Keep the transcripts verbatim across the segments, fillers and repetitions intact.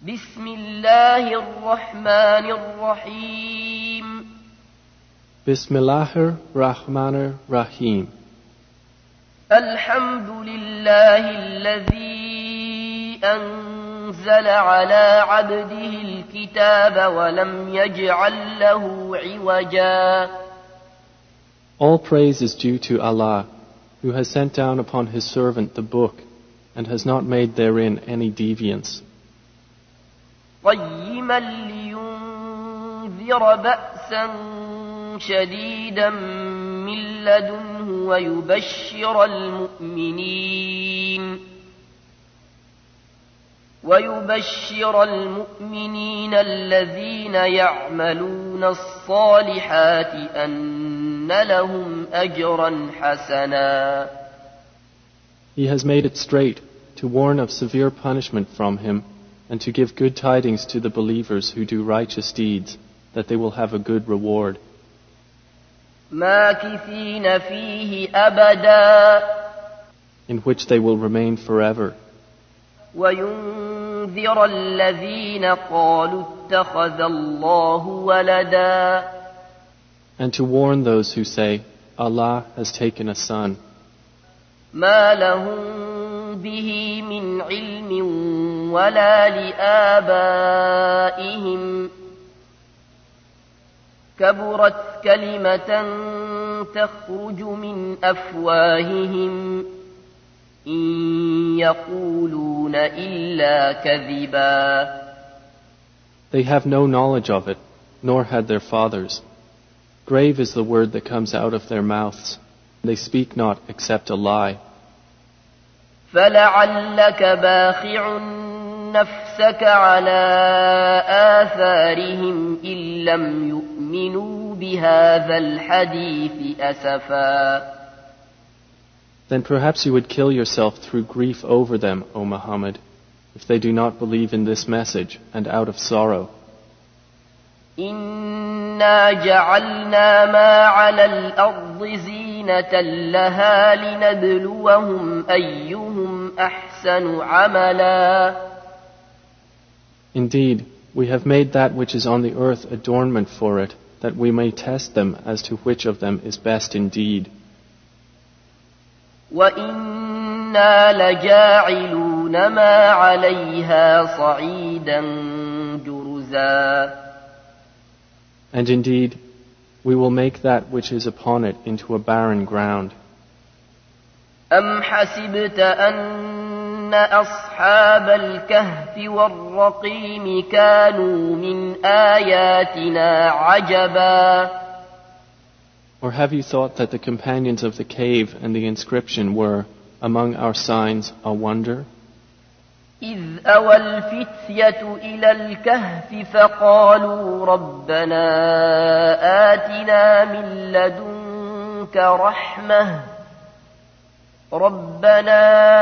بسم الله الرحمن الرحيم بسم الله الرحمن الرحيم الحمد لله الذي أنزل على عبده الكتاب ولم يجعل له عوجا. All praise is due to Allah, who has sent down upon His servant the book, and has not made therein any deviance. قيما لينذر بأسا شديدا من لدنه ويبشر المؤمنين ويبشر المؤمنين الذين يعملون الصالحات أن لهم أجرا حسنا. He has made it straight to warn of severe punishment from Him, and to give good tidings to the believers who do righteous deeds, that they will have a good reward. ماكثين فيه أبدا, in which they will remain forever. وينذر الذين قالوا اتخذ الله ولدا, and to warn those who say, Allah has taken a son. ما لهم به من علم ولا لآبائهم, كبرت كلمة تخرج من أفواههم إن يقولون إلا كذبا. They have no knowledge of it, nor had their fathers. Grave is the word that comes out of their mouths. They speak not except a lie. فلعلك باخع نفسك على آثارهم إن لم يؤمنوا بهذا الحديث أسفا. Then perhaps you would kill yourself through grief over them, O Muhammad, if they do not believe in this message and out of sorrow. إنا جعلنا ما على الأرض زينة لها لنبلوهم أيهم أحسن عملا. Indeed, we have made that which is on the earth adornment for it, that we may test them as to which of them is best indeed. وَإِنَّا لَجَاعِلُونَ مَا عَلَيْهَا صَعِيدًا جُرُزًا. And indeed, we will make that which is upon it into a barren ground. أَمْ حَسِبْتَ أَنَّ أَصْحَابَ الْكَهْفِ وَالرَّقِيمِ كَانُوا مِنْ آيَاتِنَا عَجَبًا. Or have you thought that the companions of the cave and the inscription were, among our signs, a wonder? إذ أوى الفتية إلى الكهف فقالوا ربنا آتنا من لدنك رحمة ربنا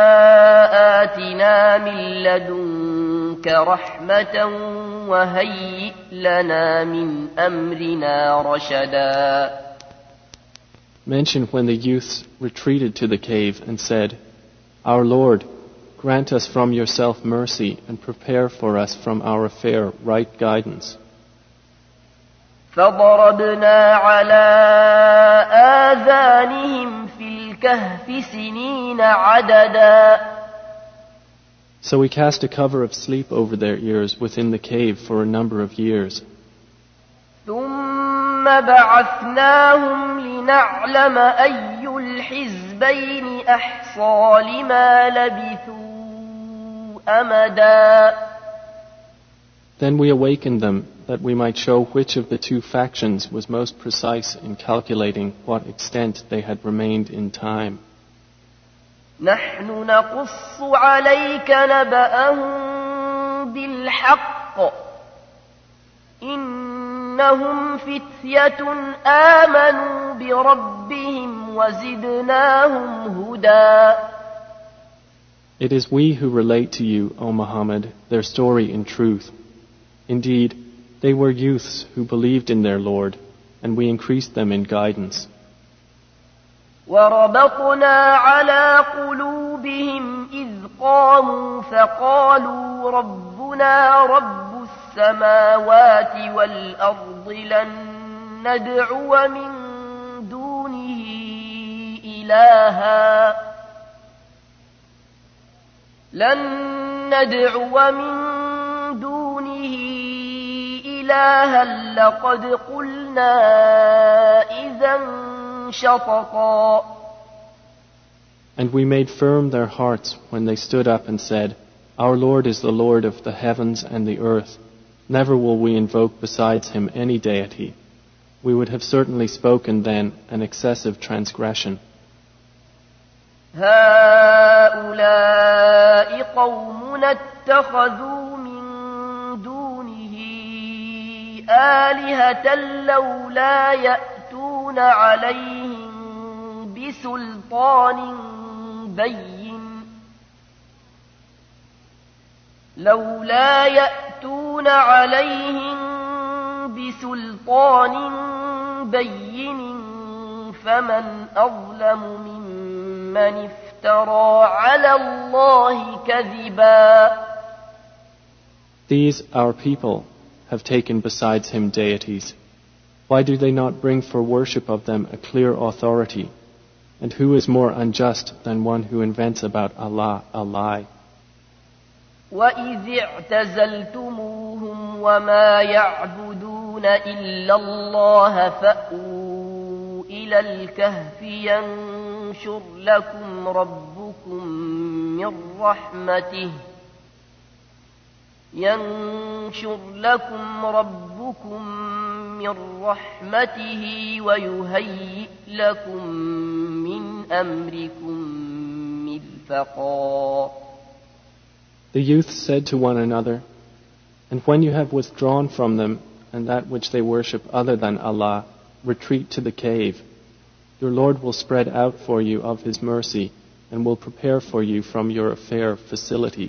آتنا من لدنك رحمة وهيئ لنا من أمرنا رشدا. Mention when the youths retreated to the cave and said, Our Lord, grant us from yourself mercy and prepare for us from our affair right guidance. فضربنا على آذانهم في الكهف سنين عددا. So we cast a cover of sleep over their ears within the cave for a number of years. ثم بعثناهم لنعلم أي الحزبين أحصى لما لبثوا أمدا. Then we awakened them that we might show which of the two factions was most precise in calculating what extent they had remained in time. نحن نقص عليك نبأهم بالحق إنهم فتية آمنوا بربهم وزدناهم هدى. It is we who relate to you, O Muhammad, their story in truth. Indeed, they were youths who believed in their Lord, and we increased them in guidance. وربطنا على قلوبهم إذ قاموا فقالوا ربنا ربنا رب السماوات والأرض لن ندعو من دونه إلها لن ندعو من دونه إلها لقد قلنا إذا شططا. And we made firm their hearts when they stood up and said, Our Lord is the Lord of the heavens and the earth. Never will we invoke besides him any deity. We would have certainly spoken then an excessive transgression. هؤلاء قومنا اتخذوا من دونه آلهة لولا يأتون عليهم بسلطان بين لولا يأتون عليهم بسلطان بين فمن أظلم ممن افترى على الله كذبا. These our people have taken besides him deities. Why do they not bring for worship of them a clear authority? And who is more unjust than one who invents about Allah a lie? وَإِذِ اعْتَزَلْتُمُوهُمْ وَمَا يَعْبُدُونَ إِلَّا اللَّهَ فَأْوُوا إِلَى الْكَهْفِ يَنشُرْ لَكُمْ رَبُّكُمْ مِنْ رَحْمَتِهِ ينشر لكم ربكم من رحمته ويهيئ لكم من أمركم مرفقا. The youth said to one another, And when you have withdrawn from them and that which they worship other than Allah, retreat to the cave. Your Lord will spread out for you of his mercy and will prepare for you from your affair facility.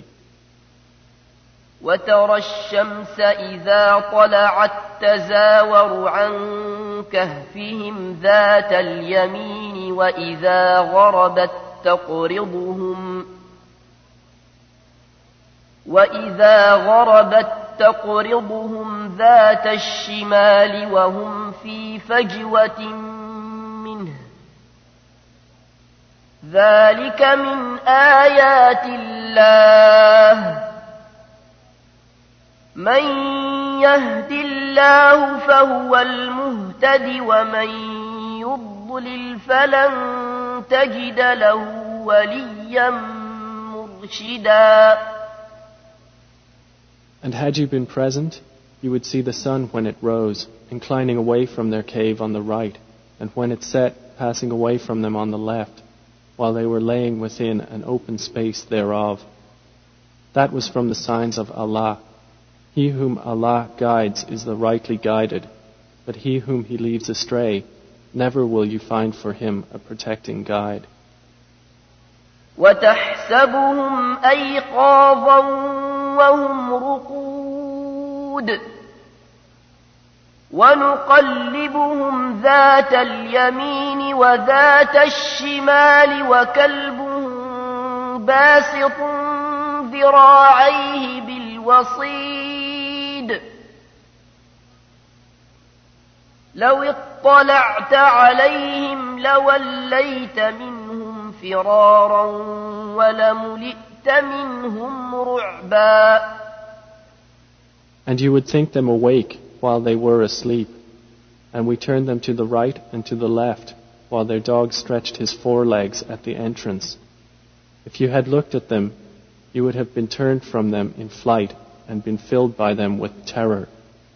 وترى الشمس إذا طلعت تزاور عن كهفهم ذات اليمين وإذا غربت تقرضهم وإذا غربت تقرضهم ذات الشمال وهم في فجوة منه ذلك من آيات الله من يهد الله فهو المهتد ومن يضلل فلن تجد له وليا مرشدا. And had you been present, you would see the sun when it rose, inclining away from their cave on the right, and when it set, passing away from them on the left, while they were laying within an open space thereof. That was from the signs of Allah. He whom Allah guides is the rightly guided, but he whom he leaves astray, never will you find for him a protecting guide. وَتَحْسَبُهُمْ أَيْقَاظًا وَهُمْ رُقُودٌ وَنُقَلِّبُهُمْ ذَاتَ الْيَمِينِ وَذَاتَ الشِّمَالِ وَكَلْبُهُمْ بَاسِطٌ ذِرَاعَيْهِ بِالْوَصِيدِ لَوِ اطَّلَعْتَ عَلَيْهِمْ لَوَلَّيْتَ مِنْهُمْ فِرَارًا وَلَمُلِئْتَ مِنْهُمْ رُعْبًا. And you would think them awake while they were asleep, and we turned them to the right and to the left, while their dog stretched his forelegs at the entrance. If you had looked at them, you would have been turned from them in flight and been filled by them with terror.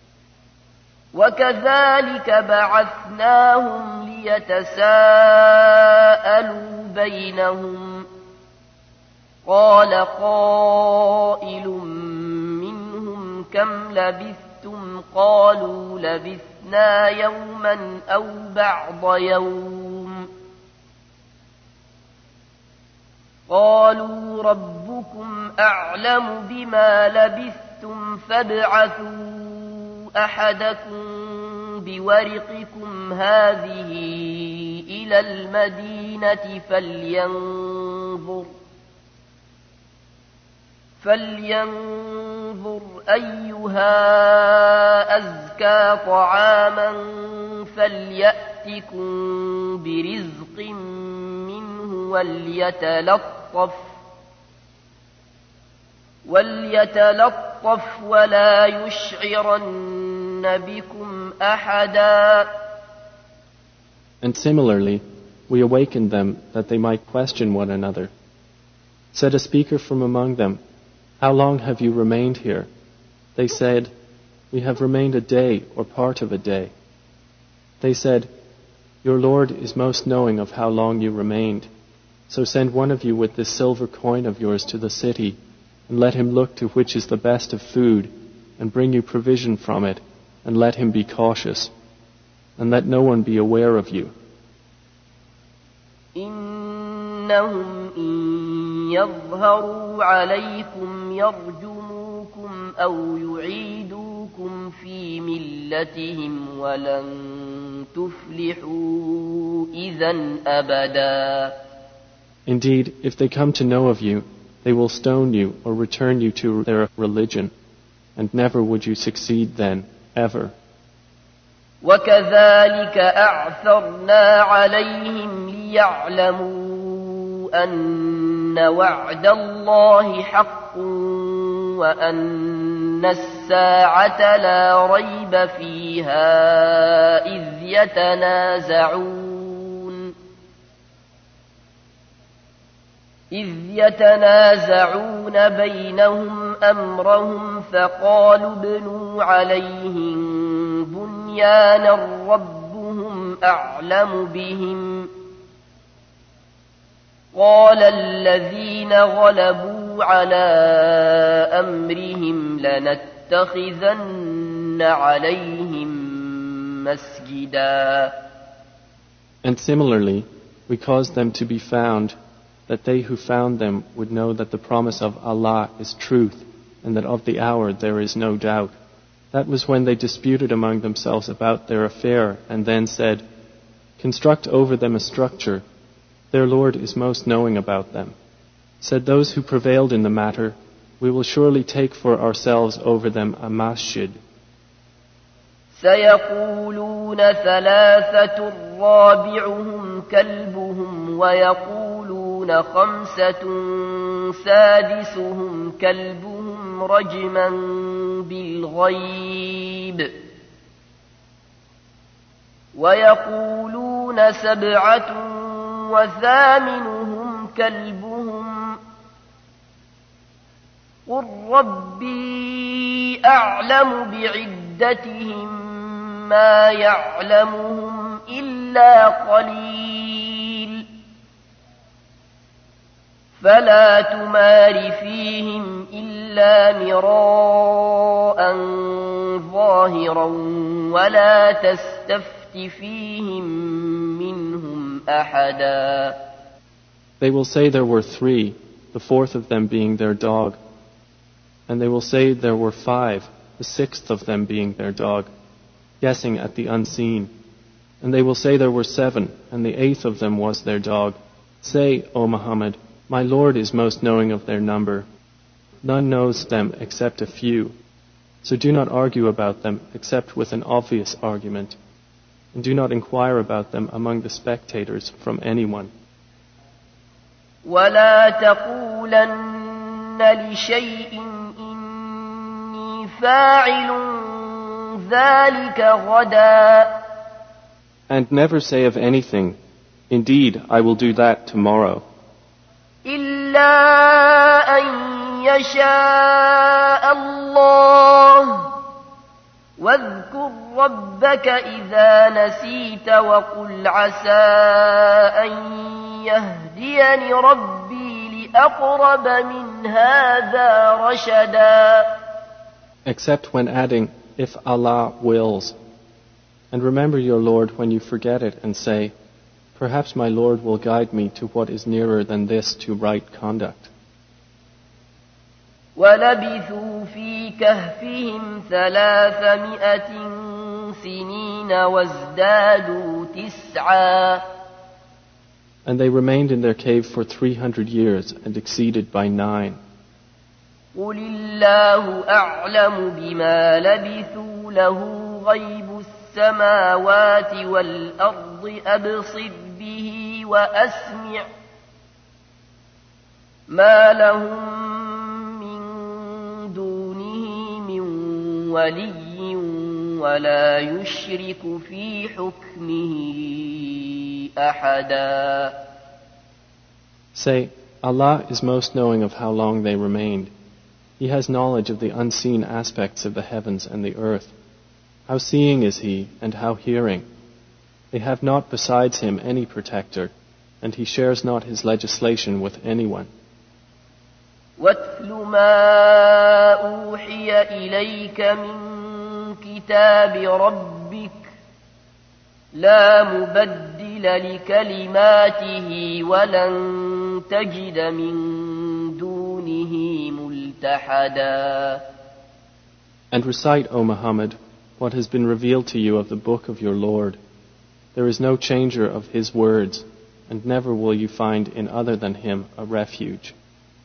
وَكَذَلِكَ بَعَثْنَاهُمْ لِيَتَسَاءَلُوا بَيْنَهُمْ قَالَ قَائِلٌ مِّنْهُمْ كَمْ لَبِثْتُمْ قَالُوا لَبِثْنَا يَوْمًا أَوْ بَعْضَ يَوْمٍ قَالُوا رَبُّكُمْ أَعْلَمُ بِمَا لَبِثْتُمْ فَابْعَثُوا أحدكم بورقكم هذه إلى المدينة فلينظر فلينظر أيها أزكى طعاما فليأتكم برزق منه وليتلطف وليتلطف ولا يشعرن بكم أحدا. And similarly, we awakened them that they might question one another. Said a speaker from among them, "How long have you remained here?" They said, "We have remained a day or part of a day." They said, "Your Lord is most knowing of how long you remained. So send one of you with this silver coin of yours to the city, and let him look to which is the best of food, and bring you provision from it, and let him be cautious, and let no one be aware of you." إنهم إن يظهروا عليكم يرجموكم أو يعيدوكم في ملتهم ولن تفلحوا إذن أبدا. Indeed, if they come to know of you, they will stone you or return you to their religion, and never would you succeed then, ever. وكذلك أعثرنا عليهم ليعلموا أن وعد الله حق وأن الساعة لا ريب فيها إذ يتنازعون إذ يتنازعون بينهم أمرهم فقالوا ابنوا عليهم بنيانا ربهم أعلم بهم قال الذين غلبوا على أمرهم لنتخذن عليهم مسجدا. And similarly, we caused them to be found, that they who found them would know that the promise of Allah is truth, and that of the hour there is no doubt. That was when they disputed among themselves about their affair, and then said, "Construct over them a structure. Their Lord is most knowing about them." Said those who prevailed in the matter, "We will surely take for ourselves over them a masjid." سيقولون ثلاثة رابعهم كلبهم ويقولون خمسة سادسهم كلبهم رجما بالغيب ويقولون سبعة وثامنهم كلبهم قل ربي أعلم بعدتهم ما يعلمهم إلا قليل فلا تمار فيهم إلا مراء ظاهرا ولا تستفت فيهم منهم أحدا. They will say there were three, the fourth of them being their dog. And they will say there were five, the sixth of them being their dog, guessing at the unseen. And they will say there were seven, and the eighth of them was their dog. Say, O Muhammad, my Lord is most knowing of their number. None knows them except a few. So do not argue about them except with an obvious argument. And do not inquire about them among the spectators from anyone. ولا تقولن لشيء إني فاعل ذلك غدا. And never say of anything, indeed, I will do that tomorrow. إلا أن يشاء الله واذكر ربك إذا نسيت وقل عسى أن يهديني ربي لأقرب من هذا رشدا. Except when adding, if Allah wills. And remember your Lord when you forget it and say, perhaps my Lord will guide me to what is nearer than this to right conduct. وَلَبِثُوا فِي كَهْفِهِمْ ثَلَاثَمِائَةٍ سِنِينَ وَازْدَادُوا تِسْعًا. And they remained in their cave for three hundred years and exceeded by nine. قل الله أعلم بما لبثوا له غيب السماوات والأرض أبصر به وأسمع ما لهم من دونه من ولي ولا يشرك في حكمه أحدا. Say, Allah is most knowing of how long they remained. He has knowledge of the unseen aspects of the heavens and the earth. How seeing is He, and how hearing. They have not besides Him any protector, and He shares not His legislation with anyone. وَاتْلُ مَا أُوحِيَ إِلَيْكَ مِنْ كِتَابِ رَبِّكَ لَا مُبَدِّلَ لِكَلِمَاتِهِ وَلَنْ تَجِدَ مِنْ دُونِهِ مُلْتَحَدًا. And recite, O Muhammad, what has been revealed to you of the book of your Lord. There is no changer of His words, and never will you find in other than Him a refuge.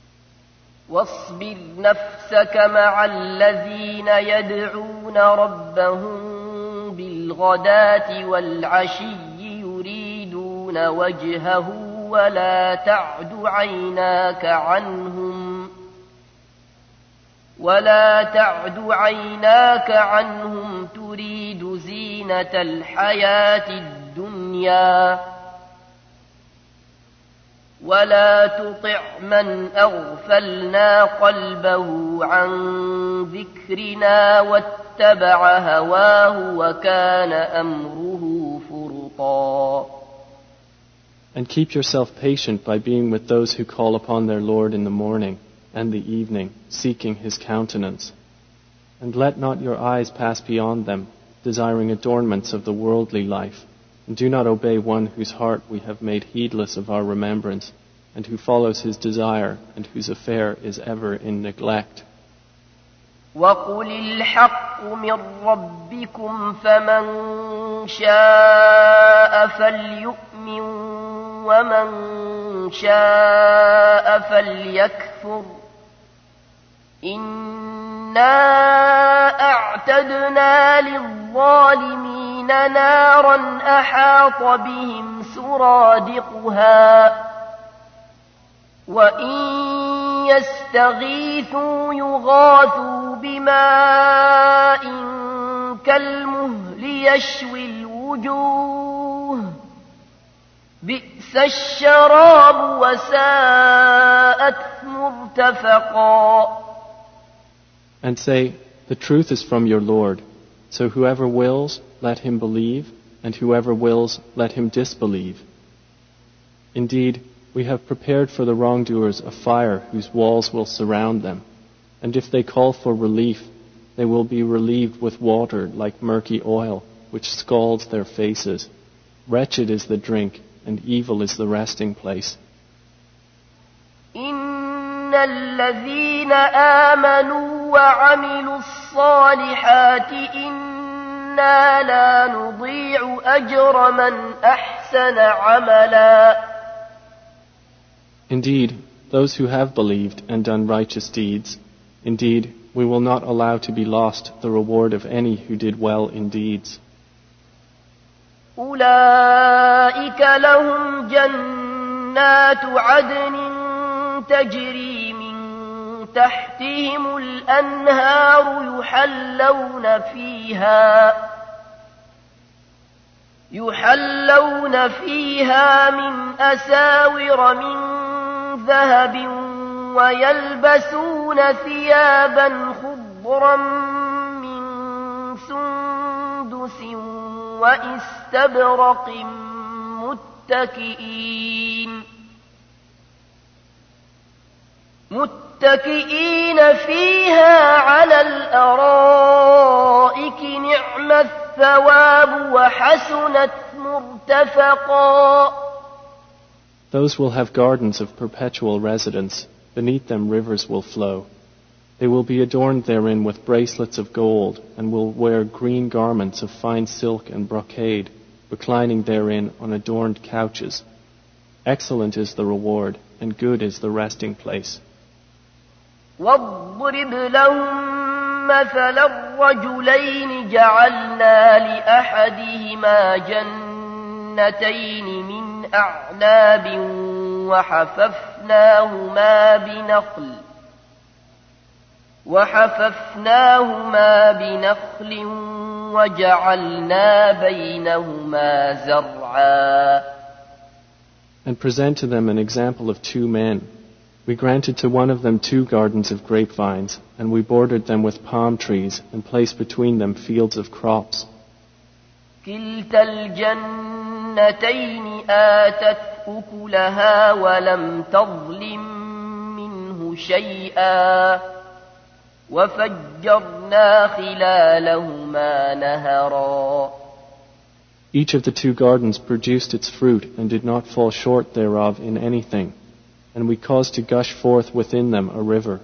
واصبر نفسك مع الذين يدعون ربهم بالغداة والعشي يريدون وجهه ولا تعد عيناك عنهم ولا تعد عيناك عنهم تريد زينة الحياة الدنيا ولا تطع من أغفلنا قلبه عن ذكرنا واتبع هواه وكان أمره فرطا. And keep yourself patient by being with those who call upon their Lord in the morning and the evening, seeking His countenance. And let not your eyes pass beyond them, desiring adornments of the worldly life. And do not obey one whose heart we have made heedless of our remembrance, and who follows his desire, and whose affair is ever in neglect. وَقُلِ الْحَقُّ مِنْ رَبِّكُمْ فَمَنْ شَاءَ فَلْيُؤْمِنْ وَمَنْ شَاءَ فَلْيَكْفُرْ إِنَّا أَعْتَدْنَا لِلظَّالِمِينَ نَارًا أَحَاطَ بِهِمْ سُرَادِقُهَا وَإِنْ يَسْتَغِيثُوا يُغَاثُوا بِمَاءٍ كَالْمُهْلِ يَشْوِي الْوُجُوهَ بِئْسَ الشَّرَابُ وَسَاءَتْ مُرْتَفَقًا. And say, the truth is from your Lord, so whoever wills, let him believe, and whoever wills, let him disbelieve. Indeed, we have prepared for the wrongdoers a fire whose walls will surround them, and if they call for relief, they will be relieved with water like murky oil, which scalds their faces. Wretched is the drink, and evil is the resting place. إِنَّ الَّذِينَ آمَنُوا وَعَمِلُوا الصَّالِحَاتِ إِنَّا لَا نُضِيعُ أَجْرَ مَنْ أَحْسَنَ عَمَلًا. Indeed, those who have believed and done righteous deeds, indeed, we will not allow to be lost the reward of any who did well in deeds. أُولَئِكَ لَهُمْ جَنَّاتُ عَدْنٍ تَجْرِي مِنْ تَحْتِهِمُ الْأَنْهَارُ يُحَلَّوْنَ فِيهَا يُحَلَّوْنَ فِيهَا مِنْ أَسَاوِرَ مِنْ ذهب ويلبسون ثيابا خضرا من سندس واستبرق متكئين متكئين فيها على الأرائك نعم الثواب وحسنت مرتفقا. Those will have gardens of perpetual residence. Beneath them rivers will flow. They will be adorned therein with bracelets of gold, and will wear green garments of fine silk and brocade, reclining therein on adorned couches. Excellent is the reward, and good is the resting place. واضرب لهم مثل الرجلين جعلنا لأحدهما جنتين من أعناب وحففناهما بنخل وحففناهما بنخل وجعلنا بينهما زرعا. And present to them an example of two men. We granted to one of them two gardens of grapevines, and we bordered them with palm trees, and placed between them fields of crops. كلتا الجنتين آتت أكلها ولم تظلم منه شيئا وفجرنا خلالهما نهرا. Each of the two gardens produced its fruit and did not fall short thereof in anything, and we caused to gush forth within them a river.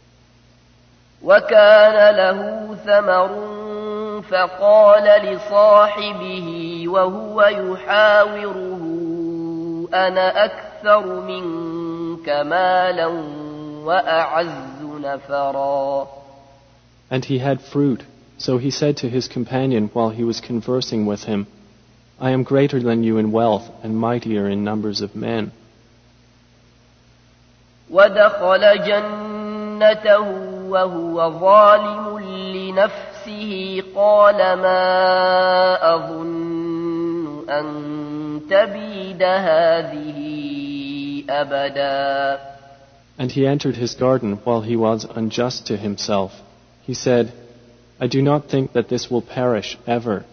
وكان له ثمر فقال لصاحبه وهو يحاوره أنا أكثر منك مالا وأعز نفرا. And he had fruit, so he said to his companion while he was conversing with him, I am greater than you in wealth and mightier in numbers of men. ودخل جنته وهو ظالم لنفسه قال ما أظن أن تبيد هذه أبدا. And he entered his garden while he was unjust to himself. He said, I do not think that this will perish ever.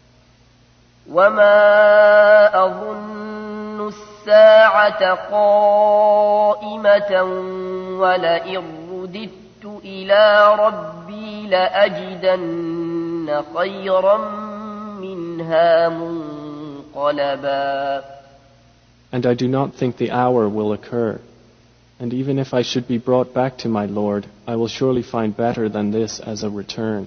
وما أظن الساعة قائمة ولئن رددت إلى ربي لأجدن خيرا منها منقلبا. And I do not think the hour will occur. And even if I should be brought back to my Lord, I will surely find better than this as a return.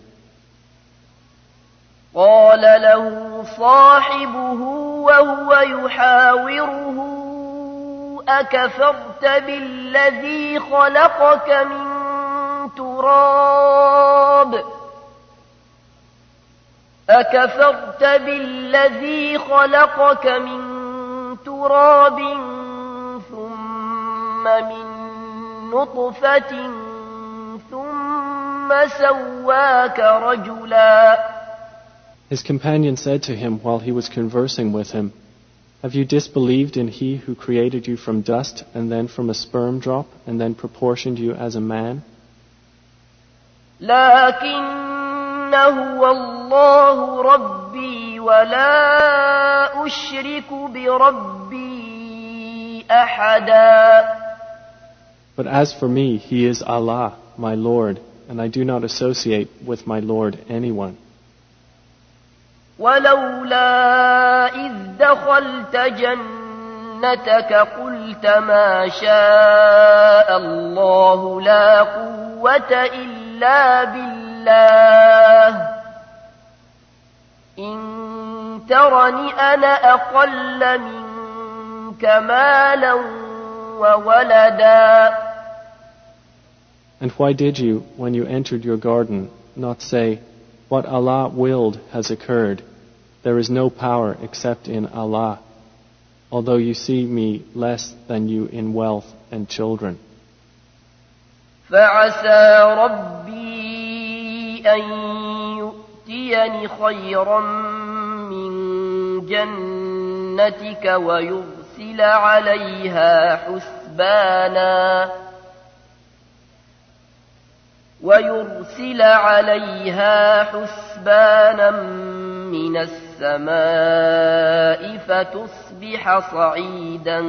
قال له صاحبه وهو يحاوره أكفرت بالذي خلقك من تراب أكفرت بالذي خلقك من تراب ثم من نطفة ثم سواك رجلا. His companion said to him while he was conversing with him, Have you disbelieved in He who created you from dust and then from a sperm drop and then proportioned you as a man? لكن هو الله ربي ولا أشرك بربي أحدا. But as for me, He is Allah, my Lord, and I do not associate with my Lord anyone. ولولا إذ دخلت جنتك قلت ما شاء الله لا قوة إلا بالله إن ترني أنا أقل منك مالا وولدا. And why did you, when you entered your garden, not say, What Allah willed has occurred. There is no power except in Allah, although you see me less than you in wealth and children. فعسى ربي أن يؤتيني خيرا من جنتك ويرسل عليها حسبانا ويرسل عليها حسبانا من السماء فتصبح صعيدا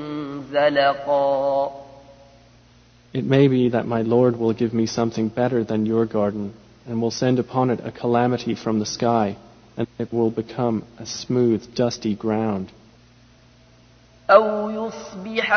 زلقا. It may be that my Lord will give me something better than your garden, and will send upon it a calamity from the sky, and it will become a smooth, dusty ground. أو يصبح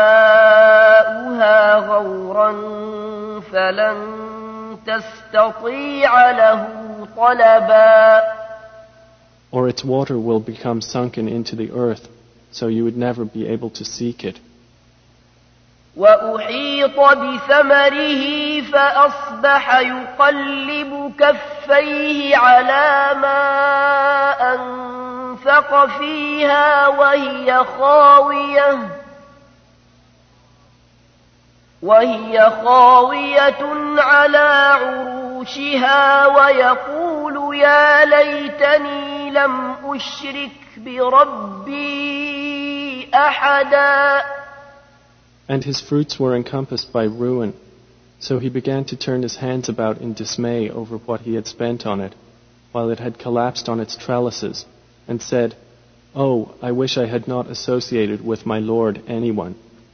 ماؤها غورا فلن تستطيع له طلبا. Or its water will become sunken into the earth, so you would never be able to seek it. وأحيط بثمره فأصبح يقلب كفيه على ما أنفق فيها وهي خاوية وهي خاوية على عروشها ويقول يا ليتني لم أشرك بربي أحدا. And his fruits were encompassed by ruin, so he began to turn his hands about in dismay over what he had spent on it, while it had collapsed on its trellises, and said, "Oh, I wish I had not associated with my Lord anyone."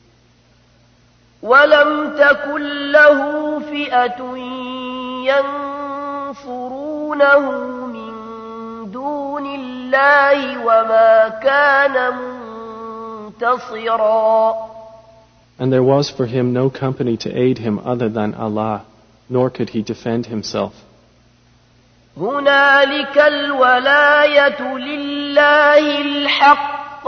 وَلَمْ تَكُنْ لَهُ فِئَةٌ يَنْصُرُونَهُ مِنْ دُونِ اللَّهِ وَمَا كَانَ مُنْتَصِرًا. And there was for him no company to aid him other than Allah, nor could he defend himself. هُنَالِكَ الْوَلَايَةُ لِلَّهِ الْحَقِّ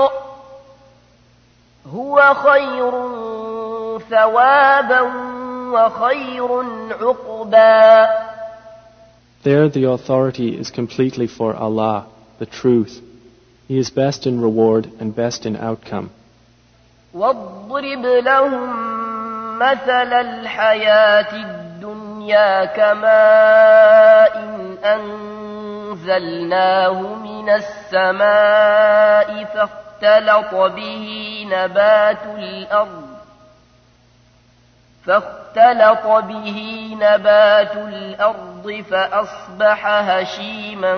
هُوَ خَيْرٌ ثوابا وخير عقبا. There the authority is completely for Allah, the truth. He is best in reward and best in outcome. واضرب لهم مثل الحياة الدنيا كماء أنزلناه من السماء فاختلط به نبات الأرض فاختلط به نبات الأرض فأصبح هشيما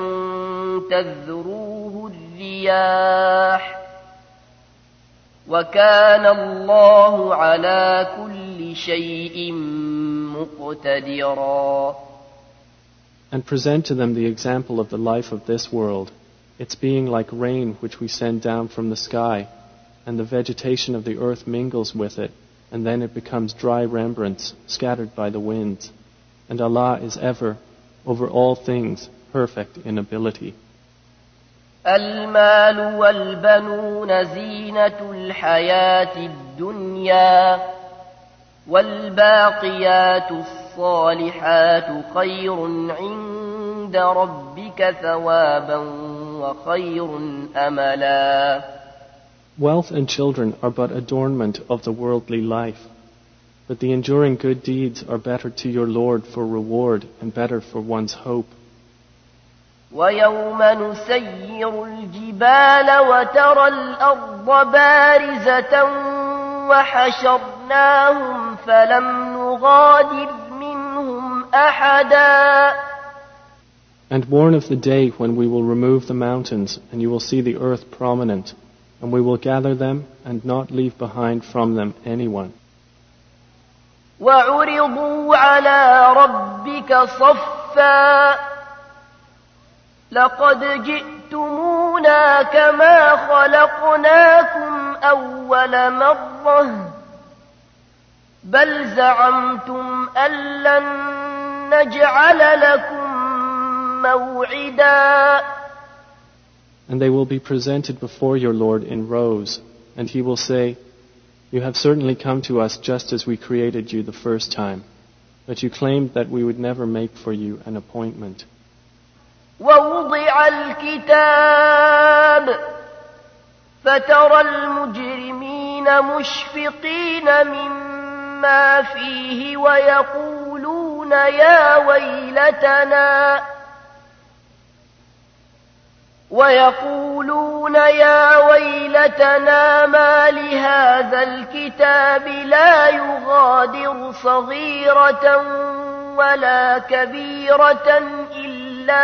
تذروه الرياح وكان الله على كل شيء مقتدرا. And present to them the example of the life of this world, its being like rain which we send down from the sky, and the vegetation of the earth mingles with it, and then it becomes dry rembrance, scattered by the winds. And Allah is ever, over all things, perfect in ability. المال والبنون زينة الحياة الدنيا والباقيات الصالحات خير عند ربك ثوابا وخير أملا. Wealth and children are but adornment of the worldly life, but the enduring good deeds are better to your Lord for reward and better for one's hope. وَيَوْمَ نُسَيِّرُ الْجِبَالَ وَتَرَى الْأَرْضَ بَارِزَةً وَحَشَرْنَاهُمْ فَلَمْ نُغَادِرْ مِنْهُمْ أَحَدًا. And warn of the day when we will remove the mountains and you will see the earth prominent, and we will gather them and not leave behind from them anyone. وَعُرِضُوا عَلَى رَبِّكَ صَفًّا لَقَدْ جِئْتُمُونَا كَمَا خَلَقْنَاكُمْ أَوَّلَ مَرَّةٍ بَلْ زَعَمْتُمْ أَن لَّن نَّجْعَلَ لَكُم مَّوْعِدًا. And they will be presented before your Lord in rows, and He will say, "You have certainly come to us just as we created you the first time, but you claimed that we would never make for you an appointment." وَوُضِعَ الْكِتَابُ فَتَرَى الْمُجْرِمِينَ مُشْفِقِينَ مِمَّا فِيهِ وَيَقُولُونَ يَا وَيْلَتَنَا وَيَقُولُونَ يَا وَيْلَتَنَا مَا لِهَذَا الْكِتَابِ لَا يُغَادِرُ صَغِيرَةً وَلَا كَبِيرَةً إِلَّا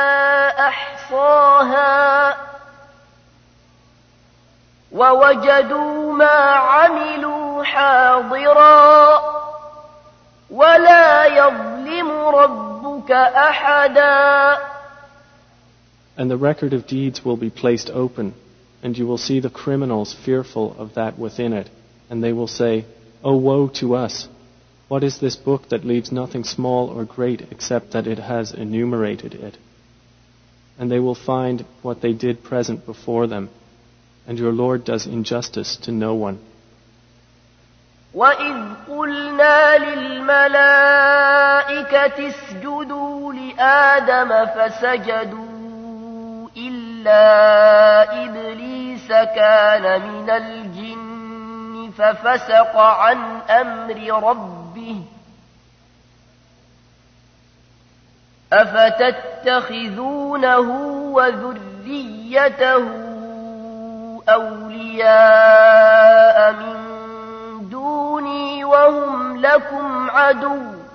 أَحْصَاهَا وَوَجَدُوا مَا عَمِلُوا حَاضِرًا وَلَا يَظْلِمُ رَبُّكَ أَحَدًا. And the record of deeds will be placed open, and you will see the criminals fearful of that within it, and they will say, "Oh, woe to us! What is this book that leaves nothing small or great except that it has enumerated it?" And they will find what they did present before them, and your Lord does injustice to no one. وإذ قلنا للملائكة اسجدوا لآدم فسجدوا إلا إبليس كان من الجن ففسق عن أمر ربه أفتتخذونه وذريته أولياء من دوني وهم لكم عدو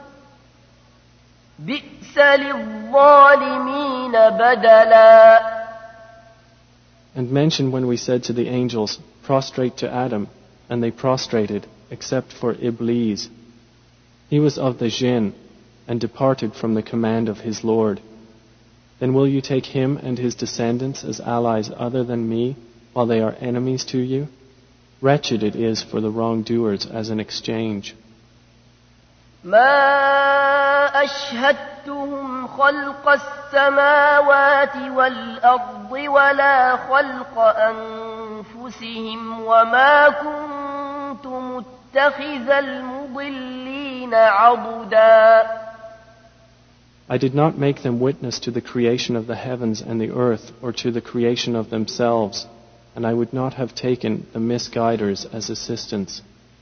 بئس للظالمين بدلا. And mention when we said to the angels, prostrate to Adam, and they prostrated, except for Iblis. He was of the jinn, and departed from the command of his Lord. Then will you take him and his descendants as allies other than me, while they are enemies to you? Wretched it is for the wrongdoers as an exchange. ما أشهدتهم خلق السماوات والأرض ولا خلق أنفسهم وما كنت متخذ المضلين عضدا. I did not make them witness to the creation of the heavens and the earth or to the creation of themselves, and I would not have taken the misguiders as assistants.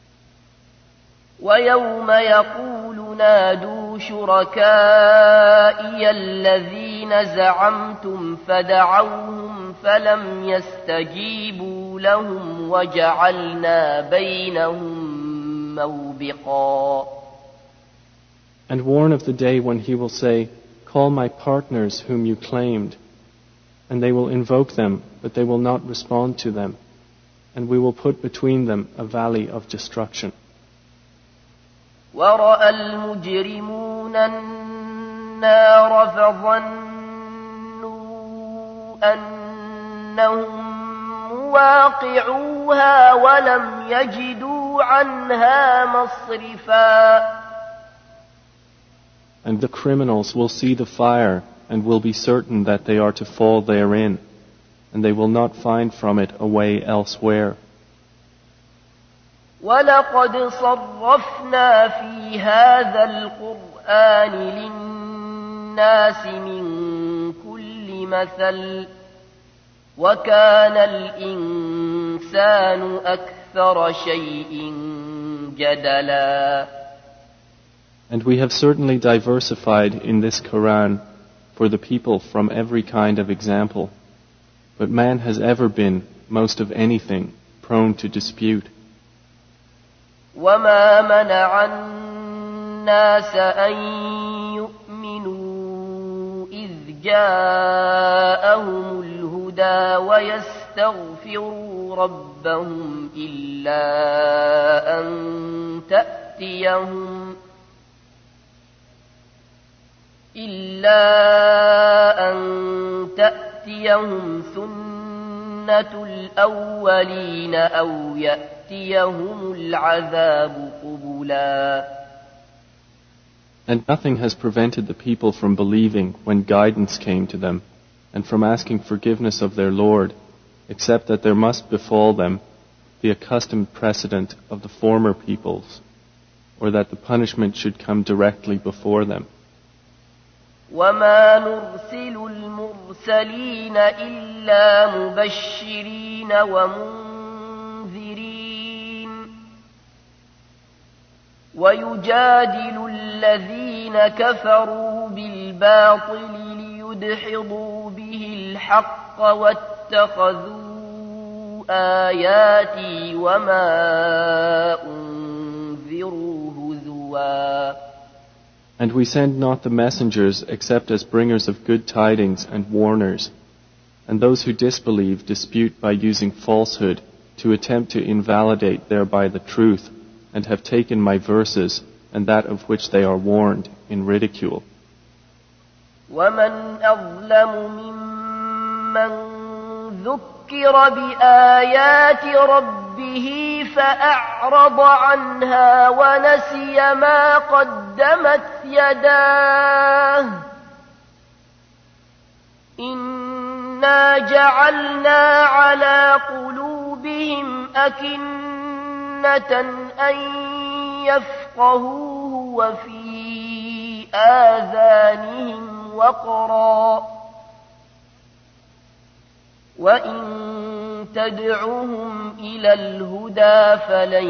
ويوم يقول نادوا شركائي الذين زعمتم فدعوهم فلم يستجيبوا لهم وجعلنا بينهم موبقا. And warn of the day when he will say, call my partners whom you claimed, and they will invoke them, but they will not respond to them, and we will put between them a valley of destruction. ورأى المجرمون النار فظنوا أنهم مواقعوها ولم يجدوا عنها مصرفا. And the criminals will see the fire and will be certain that they are to fall therein, and they will not find from it a way elsewhere. وَلَقَدْ صَرَّفْنَا فِي هَذَا الْقُرْآنِ لِلنَّاسِ مِنْ كُلِّ مَثَلٍ وَكَانَ الْإِنسَانُ أَكْثَرَ شَيْءٍ جَدَلًا. And we have certainly diversified in this Quran for the people from every kind of example, but man has ever been, most of anything, prone to dispute. وَمَا مَنَعَ النَّاسَ أَن يُؤْمِنُوا إِذْ جَاءَهُمُ الْهُدَى وَيَسْتَغْفِرُوا رَبَّهُمْ إِلَّا أَن تَأْتِيَهُمْ إِلَّا أَن تَأْتِيَهُمْ سُنَّةُ الْأَوَّلِينَ أَوْ يَأْتِيَهُمُ الْعَذَابُ قُبُلًا. And nothing has prevented the people from believing when guidance came to them, and from asking forgiveness of their Lord, except that there must befall them the accustomed precedent of the former peoples, or that the punishment should come directly before them. وَمَا نُرْسِلُ الْمُرْسَلِينَ إِلَّا مُبَشِّرِينَ وَمُنذِرِينَ وَيُجَادِلُ الَّذِينَ كَفَرُوا بِالْبَاطِلِ لِيُدْحِضُوا بِهِ الْحَقَّ وَاتَّخَذُوا آيَاتِي وَمَا أُنذِرُوا هُزُوًا. And we send not the messengers except as bringers of good tidings and warners. And those who disbelieve dispute by using falsehood to attempt to invalidate thereby the truth, and have taken my verses and that of which they are warned in ridicule. وَمَنْ أَظْلَمُ مِمَّنْ ذُكِّرَ بِآيَاتِ رَبِّهِ فَأَعْرَضَ عَنْهَا وَنَسِيَ مَا قَدَّمَتْ يَدَاهُ إِنَّا جَعَلْنَا عَلَى قُلُوبِهِمْ أَكِنَّةً أن يفقهوه وفي آذانهم وقرا وإن تدعهم إلى الهدى فلن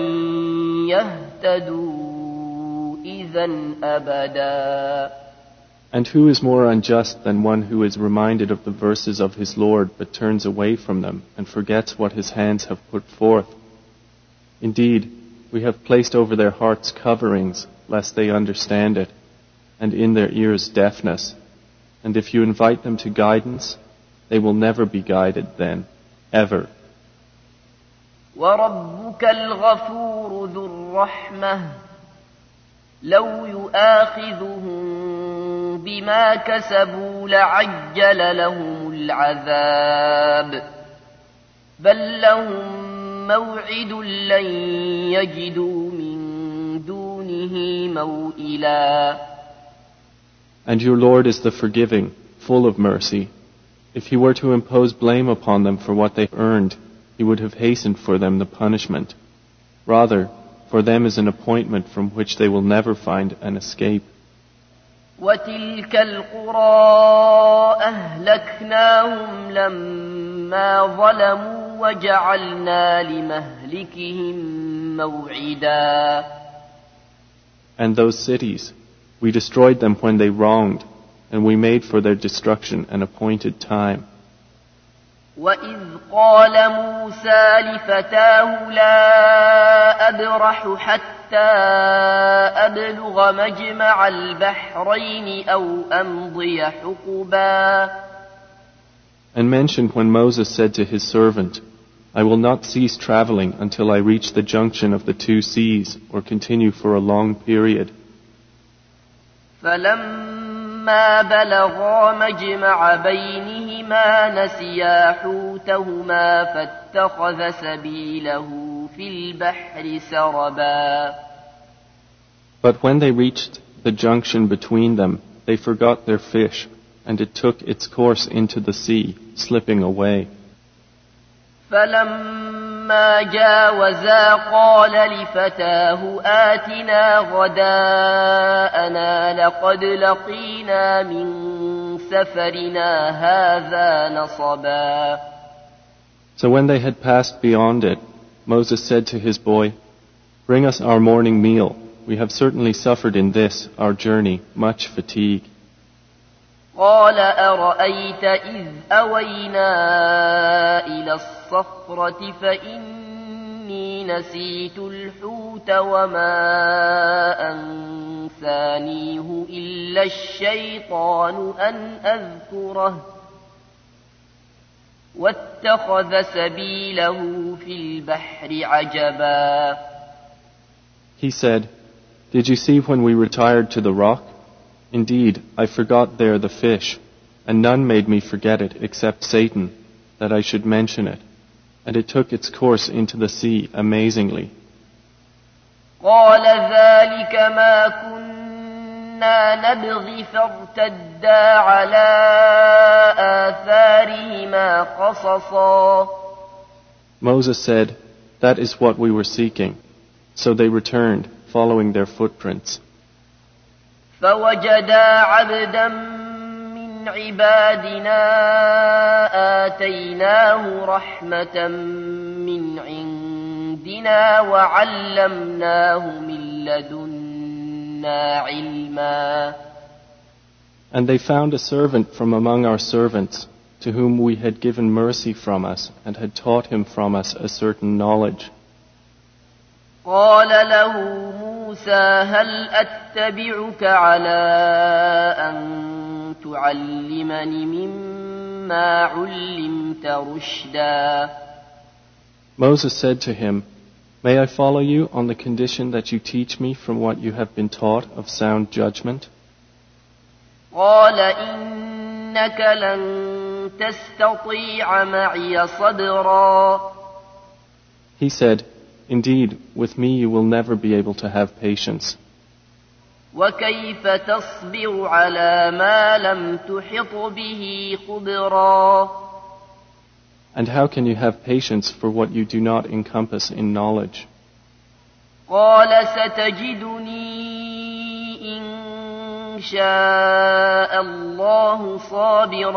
يهتدوا إذن أبدا. And who is more unjust than one who is reminded of the verses of his Lord but turns away from them and forgets what his hands have put forth? Indeed, we have placed over their hearts coverings, lest they understand it, and in their ears deafness. And if you invite them to guidance, they will never be guided then, ever. وَرَبُّكَ الْغَفُورُ ذُو الرَّحْمَةِ لَوْ يُؤَاخِذُهُم بما كسبوا لعجل لهم العذاب بل لهم موعد لن يجدوا من دونه موئلا. And your Lord is the forgiving, full of mercy. If he were to impose blame upon them for what they earned, he would have hastened for them the punishment. Rather, for them is an appointment from which they will never find an escape. وَتِلْكَ الْقُرَىٰ أَهْلَكْنَاهُمْ لَمَّا ظَلَمُوا وَجَعَلْنَا لِمَهْلِكِهِم مَّوْعِدًا. And those cities, we destroyed them when they wronged, and we made for their destruction an appointed time. وَإِذْ قَالَ مُوسَىٰ لِفَتَاهُ لَا أَبْرَحُ حَتَّىٰ أَبْلُغَ مَجْمَعَ الْبَحْرَيْنِ أَوْ أَمْضِيَ حُقُبًا. And mentioned when Moses said to his servant, I will not cease traveling until I reach the junction of the two seas or continue for a long period. فَلَمَّا بَلَغَا مَجْمَعَ بَيْنِهِمَا نَسِيَا حُوتَهُمَا فَاتَّخَذَ سَبِيلَهُ فِي الْبَحْرِ سَرَبًا. But when they reached the junction between them, they forgot their fish, and it took its course into the sea, slipping away. فَلَمَّا جَاوَزَا قَالَ لِفَتَاهُ آتِنَا غَدَاءَنَا لَقَدْ لَقِينَا مِنْ سَفَرِنَا هَذَا نَصَبًا. So when they had passed beyond it, Moses said to his boy, Bring us our morning meal. We have certainly suffered in this, our journey, much fatigue. قال أرأيت إذ أوينا إلى الصخرة فإني نسيت الحوت وما أنسانيه إلا الشيطان أن أذكره واتخذ سبيله في البحر عجبا. He said, Did you see when we retired to the rock? Indeed, I forgot there the fish, and none made me forget it except Satan, that I should mention it. And it took its course into the sea amazingly. قال ذلك ما كنا نبغي فارتدا على آثارهما قصصا. Moses said, That is what we were seeking. So they returned, following their footprints. فوجدا عبدا من عبادنا آتيناه رحمة من عندنا وعلمناه من لدنا علما. And they found a servant from among our servants, to whom we had given mercy from us, and had taught him from us a certain knowledge. قال له موسى هل أتبعك على أن تعلمني مما علمت رشدا. Moses said to him, May I follow you on the condition that you teach me from what you have been taught of sound judgment? قال إنك لن تستطيع معي صبرا. He said, Indeed, with me you will never be able to have patience. وكيف تصبر على ما لم تحط به خبرا. And how can you have patience for what you do not encompass in knowledge? قال ستجدني إن شاء الله صابرا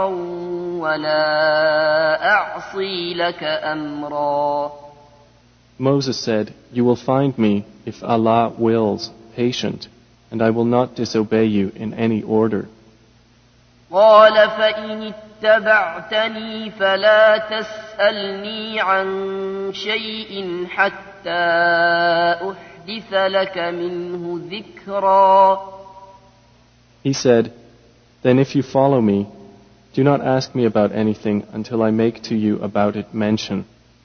ولا أعصي لك أمرا. Moses said, "You will find me, if Allah wills, patient, and I will not disobey you in any order." قال فإن اتبعتني فلا تسألني عن شيء حتى أحدث لك منه ذكرا. He said, "Then if you follow me, do not ask me about anything until I make to you about it mention."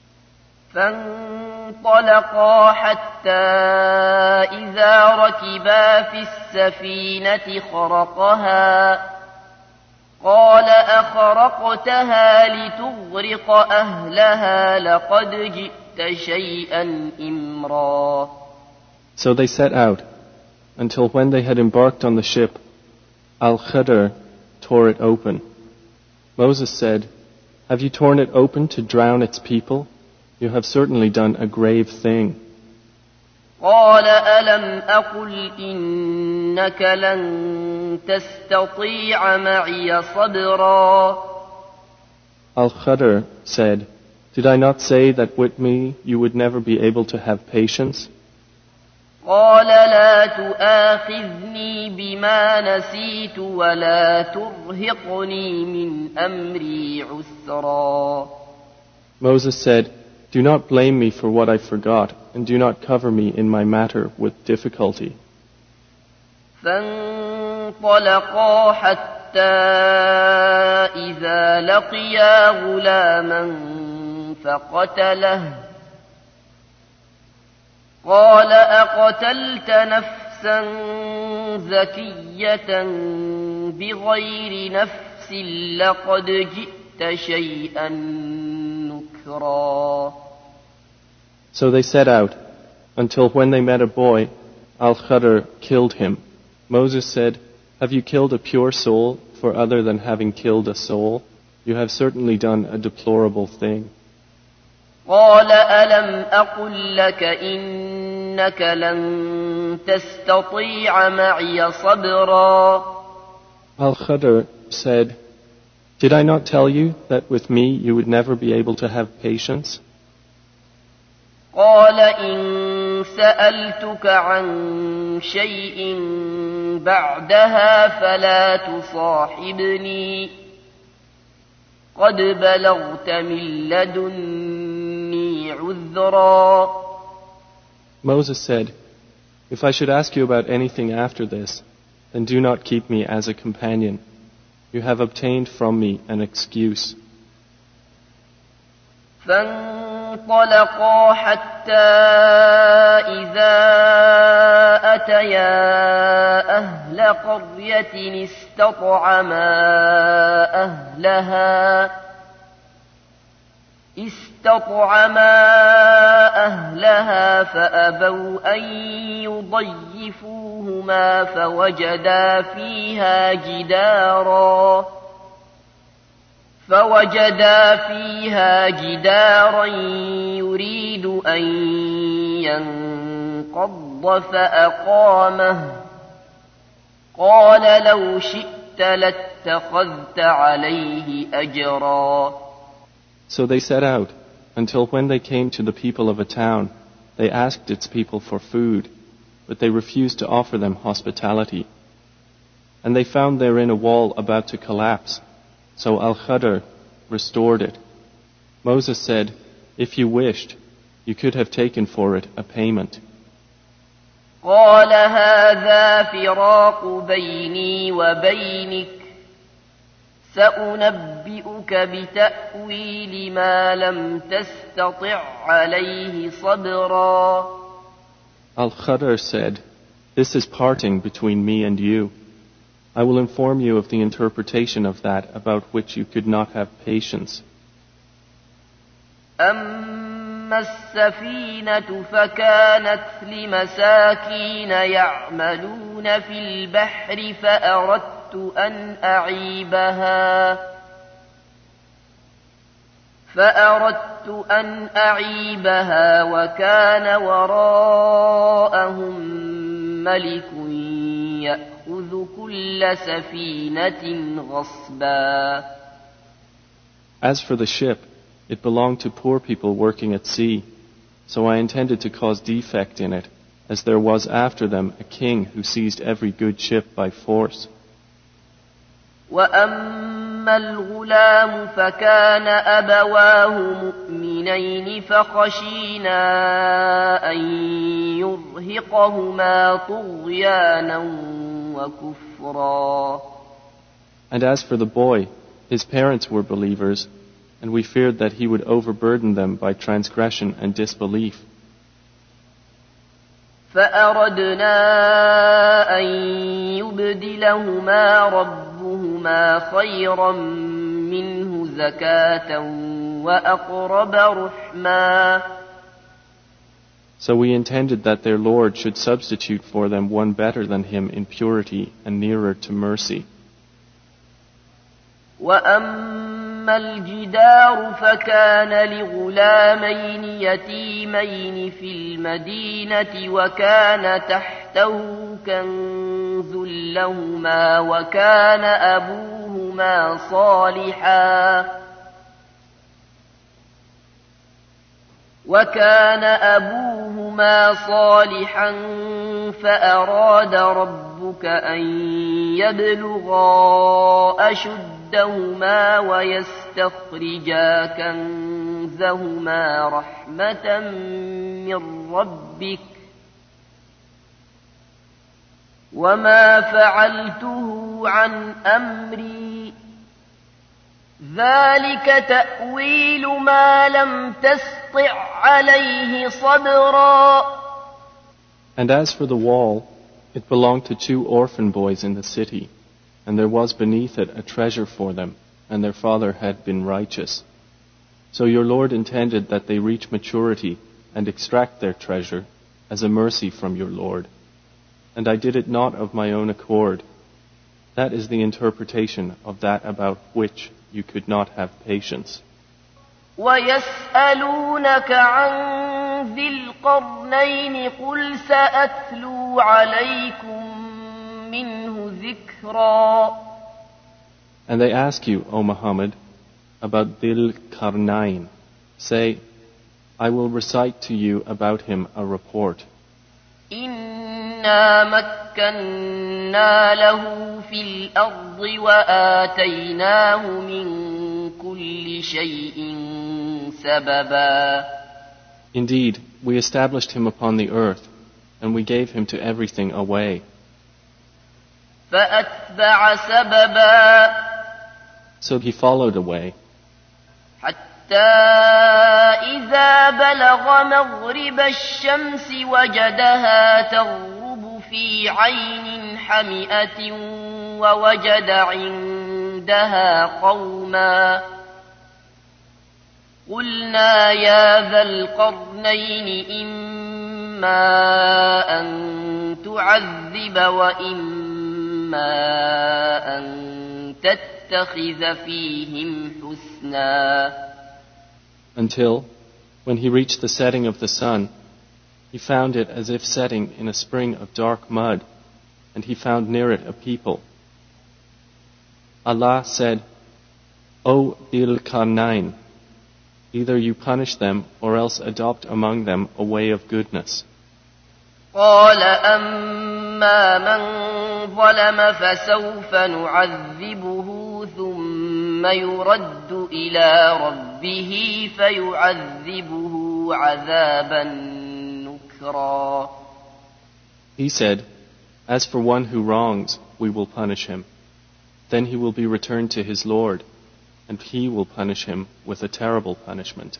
فانطلقا حتى إذا ركبا في السفينة خرقها قال أخرقتها لتغرق أهلها لقد جئت شيئا إمرا. So they set out, until when they had embarked on the ship, Al-Khidr tore it open. Moses said, "Have you torn it open to drown its people? You have certainly done a grave thing." قال ألم أقل إنك لن تستطيع معي صبرا. Al-Khidr said, "Did I not say that with me you would never be able to have patience?" قال لا تؤاخذني بما نسيت ولا ترهقني من أمري عسرا. Moses said, "Do not blame me for what I forgot, and do not cover me in my matter with difficulty." فانطلقا حتى إذا لقيا غلاما فقتله قال أقتلت نفسا زكية بغير نفس لقد جئت شيئا نكرا. So they set out, until when they met a boy, Al-Khidr killed him. Moses said, "Have you killed a pure soul for other than having killed a soul? You have certainly done a deplorable thing." قال ألم أقل لك إنك لن تستطيع معي صبرا. Al-Khidr said, "Did I not tell you that with me you would never be able to have patience?" قال إن سألتك عن شيء بعدها فلا تصاحبني قد بلغت من لدني عذرا. Moses said, "If I should ask you about anything after this, then do not keep me as a companion. You have obtained from me an excuse." فانطلقا حتى إذا أتيا أهل قرية استطعما أهلها استطعما أهلها فأبوا أن يضيفوهما فوجدا فيها جدارا فوجدا فيها جدارا يريد أن ينقض فأقامه قال لو شئت لاتخذت عليه أجرا. So they set out, until when they came to the people of a town, they asked its people for food, but they refused to offer them hospitality. And they found therein a wall about to collapse. So Al-Khidr restored it. Moses said, "If you wished, you could have taken for it a payment." قال هذا فراق بيني وبينك سأنبئك بتأويل ما لم تستطع عليه صبرا. Al-Khidr said, "This is parting between me and you. I will inform you of the interpretation of that about which you could not have patience." أما السفينة فكانت لمساكين يعملون في البحر فأردت أن أعيبها فأردت أن أعيبها وكان وراءهم ملك يأخذ كل سفينة غصبا. As for the ship, it belonged to poor people working at sea, so I intended to cause defect in it, as there was after them a king who seized every good ship by force. وأما الغلام فكان أبواه مؤمنين فخشينا أن يرهقهما طغيانا وكفرا. And as for the boy, his parents were believers, and we feared that he would overburden them by transgression and disbelief. فأردنا أن يبدلهما ربهما خيرا منه زكاة وأقرب رحما. So we intended that their Lord should substitute for them one better than him in purity and nearer to mercy. وأما الجدار فكان لغلامين يتيمين في المدينة وكان تحته كنز لهما وكان أبوهما صالحا وكان أبوهما صالحا فأراد ربك أن يبلغا أشدهما ويستخرجا كنزهما رحمة من ربك وما فعلته عن أمري ذلك تأويل ما لم تسطع عليه صبرا. And as for the wall, it belonged to two orphan boys in the city, and there was beneath it a treasure for them, and their father had been righteous. So your Lord intended that they reach maturity and extract their treasure as a mercy from your Lord. And I did it not of my own accord. That is the interpretation of that about which you could not have patience. وَيَسْأَلُونَكَ عَنْ ذِي الْقَرْنَيْنِ قُلْ سَأَتْلُو عَلَيْكُمْ مِنْهُ ذِكْرًا. And they ask you, O Muhammad, about Dhil Qarnayn. Say, I will recite to you about him a report. إِنَّا مَكَّنَّا لَهُ فِي الْأَرْضِ وَآتَيْنَاهُ مِنْ كُلِّ شَيْءٍ سَبَبًا. Indeed, we established him upon the earth, and we gave him to everything a way. فَأَتْبَعَ سَبَبًا. So he followed a way. حتى إذا بلغ مغرب الشمس وجدها تغرب في عين حمئة ووجد عندها قوما قلنا يا ذا القرنين إما أن تعذب وإما أن تتخذ فيهم حسنا. Until, when he reached the setting of the sun, he found it as if setting in a spring of dark mud, and he found near it a people. Allah said, O Dhil Qarnayn, either you punish them or else adopt among them a way of goodness. قال أما من ظلم فسوف نعذبه ثم يرد إلى ربه فيعذبه عذابا نكرا. He said, As for one who wrongs, we will punish him. Then he will be returned to his Lord, and he will punish him with a terrible punishment.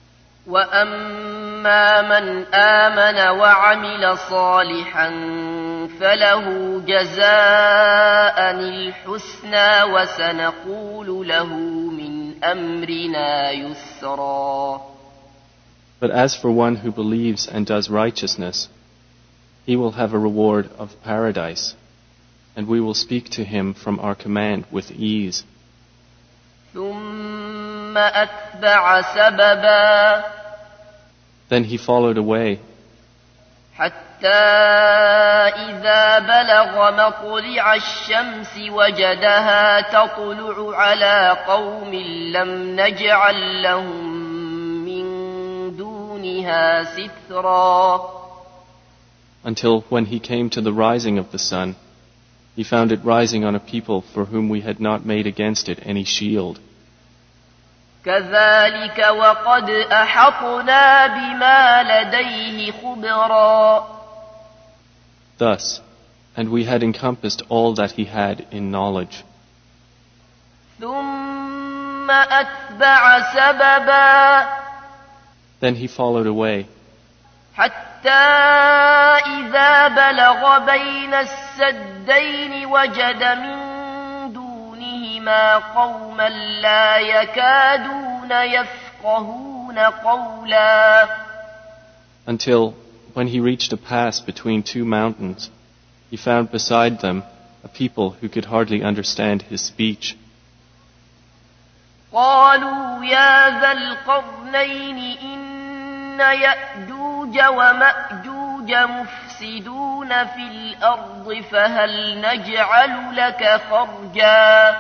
وَأَمَّا مَنْ آمَنَ وَعَمِلَ صَالِحًا فَلَهُ جَزَاءً الْحُسْنَى وَسَنَقُولُ لَهُ مِنْ أَمْرِنَا يُسْرًا. But as for one who believes and does righteousness, he will have a reward of paradise, and we will speak to him from our command with ease. ثُمَّ ثم أتبع سببا Then he followed away حتى إذا بلغ مطلع الشمس وجدها تطلع على قوم لم نجعل لهم من دونها سترا until when he came to the rising of the sun, he found it rising on a people for whom we had not made against it any shield. كذلك وقد أحطنا بما لديه خبرا Thus, and we had encompassed all that he had in knowledge. ثم أتبع سببا Then he followed away حتى إذا بلغ بين السدين وجد من دونهما قوما لا يكادون يفقهون قولا until, when he reached a pass between two mountains, he found beside them a people who could hardly understand his speech. قالوا يا ذا القرنين إن يأجوج ومأجوج مفسدون في الأرض فهل نجعل لك خرجا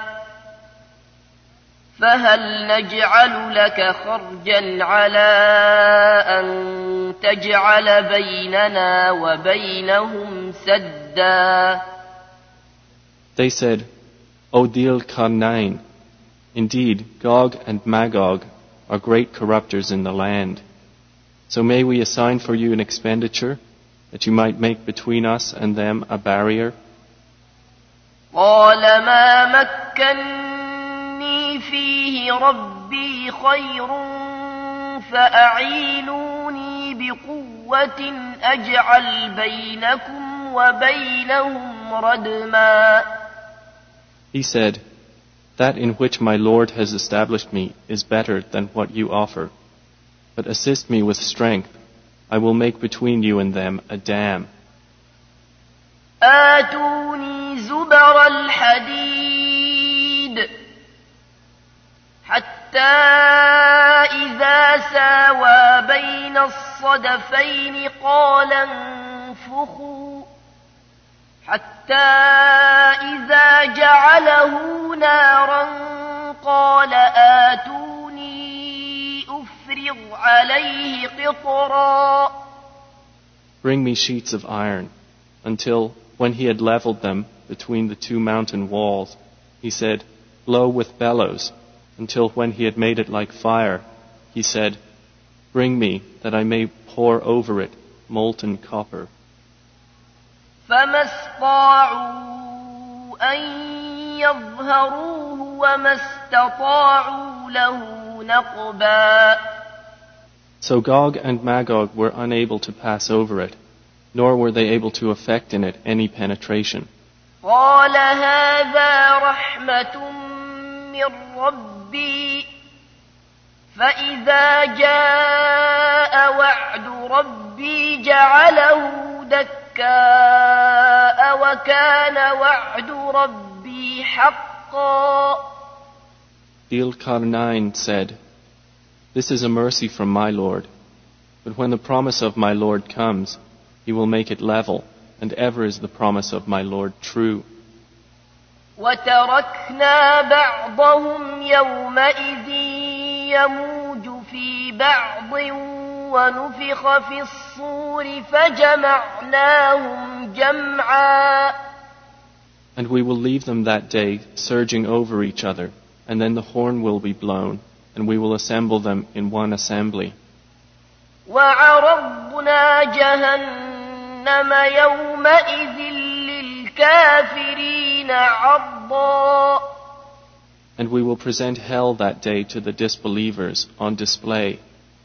فهل نجعل لك خرجا على أن تجعل بيننا وبينهم سدا They said, O Dil Karnain, indeed Gog and Magog are great corrupters in the land. So may we assign for you an expenditure that you might make between us and them a barrier? قال ما مكني فيه ربي خير فأعينوني بقوة أجعل بينكم وبينهم ردما He said, That in which my Lord has established me is better than what you offer. But assist me with strength. I will make between you and them a dam. آتوني زبر الحديد حتى إذا ساوى بين الصدفين قال انفخوا حتى إذا جعله نارا قال آتوني أفرغ عليه قطرا Bring me sheets of iron, until, when he had leveled them between the two mountain walls, he said, Blow with bellows, until when he had made it like fire, he said, Bring me, that I may pour over it molten copper. فما استطاعوا أن يظهروه وما استطاعوا له نقبا So Gog and Magog were unable to pass over it, nor were they able to effect in it any penetration. قال هذا رحمة من ربي فإذا جاء وعد ربي جعله دكاء وكان وعد ربي حقا Dil Karnain said, This is a mercy from my Lord, but when the promise of my Lord comes, He will make it level, and ever is the promise of my Lord true. وتركنا بعضهم يومئذ يموج في بعض ونفخ في الصور فجمعناهم جمعا And we will leave them that day surging over each other, and then the horn will be blown, and we will assemble them in one assembly. وعرضنا جهنم يومئذ للكافرين عرضا And we will present hell that day to the disbelievers on display.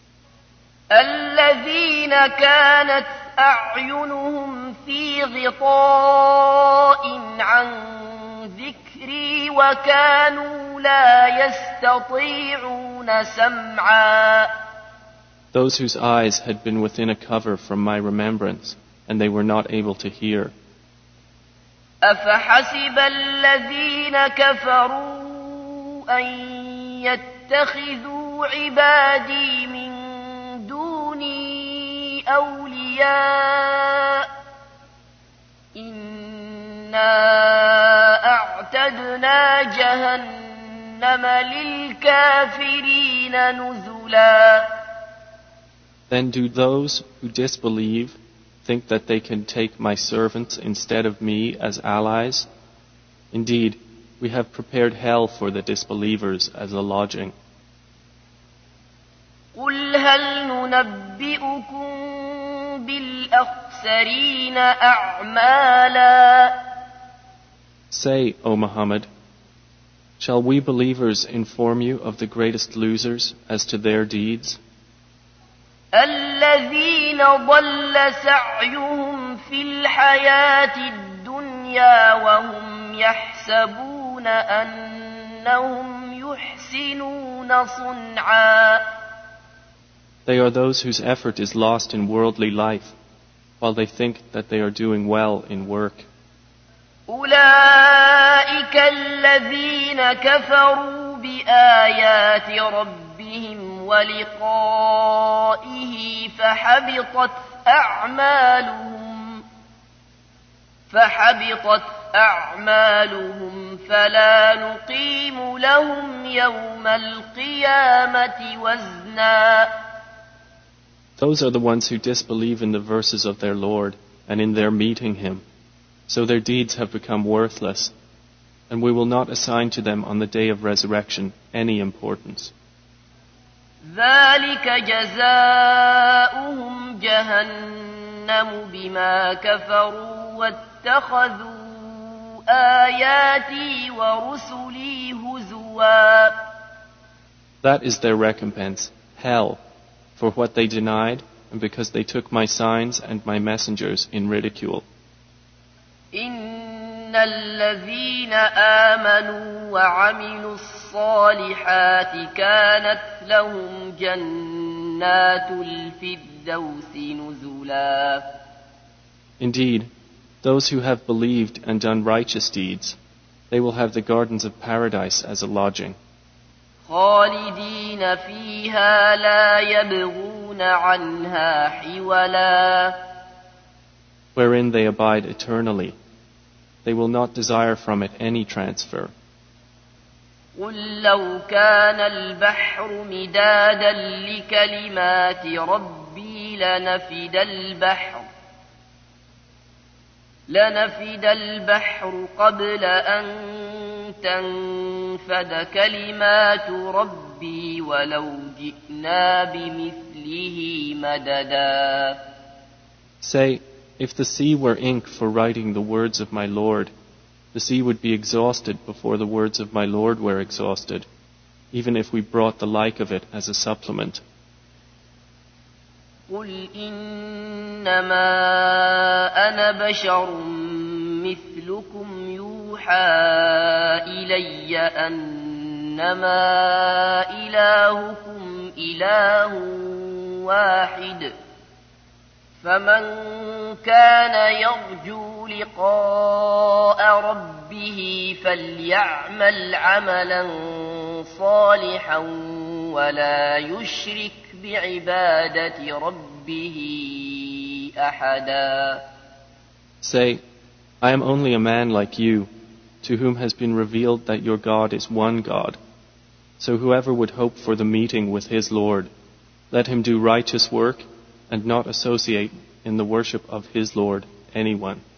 الذين كانت أعينهم في غطاء عن ذكري وكانوا لا يستطيعون سمعا Those whose eyes had been within a cover from my remembrance, and they were not able to hear. أفحسب الذين كفروا أن يتبعوا اتخذوا عبادي من دوني أولياء إنا أعتدنا جهنم للكافرين نزلا. Then do those who disbelieve think that they can take my servants instead of me as allies? Indeed, we have prepared hell for the disbelievers as a lodging. قل هل ننبئكم بالأخسرين أعمالا. Say, O Muhammad, shall we believers inform you of the greatest losers as to their deeds? الذين ضل سعيهم في الحياة الدنيا وهم يحسبون أنهم يحسنون صنعا. They are those whose effort is lost in worldly life, while they think that they are doing well in work. أولئك الذين كفروا بآيات ربهم ولقائه فحبطت أعمالهم فحبطت أعمالهم فلا نقيم لهم يوم القيامة وزنا. Those are the ones who disbelieve in the verses of their Lord and in their meeting Him. So their deeds have become worthless, and we will not assign to them on the day of resurrection any importance. ذلك جزاؤهم جهنم بما كفروا واتخذوا آياتي ورسلي هزوا. That is their recompense, hell, for what they denied and because they took my signs and my messengers in ridicule. إن الذين آمنوا وعملوا الصالحات كانت لهم جنات الفردوس نزلا. Indeed, those who have believed and done righteous deeds, they will have the gardens of paradise as a lodging. خالدين فيها لا يبغون عنها حولا. Wherein they abide eternally. They will not desire from it any transfer. قل لو كان البحر مدادا لكلمات ربي لنفد البحر لنفد البحر قبل أن تنفد كلمات ربي ولو جئنا بمثله مددا. Say, if the sea were ink for writing the words of my Lord, the sea would be exhausted before the words of my Lord were exhausted, even if we brought the like of it as a supplement. قل إنما أنا بشر مثلكم يوحى إلي أنما إلهكم إله واحد فمن كان يرجو لقاء ربه فليعمل عملا صالحا ولا يشرك بعبادة ربه أحدا. Say, I am only a man like you, to whom has been revealed that your God is one God. So whoever would hope for the meeting with his Lord, let him do righteous work and not associate in the worship of his Lord anyone.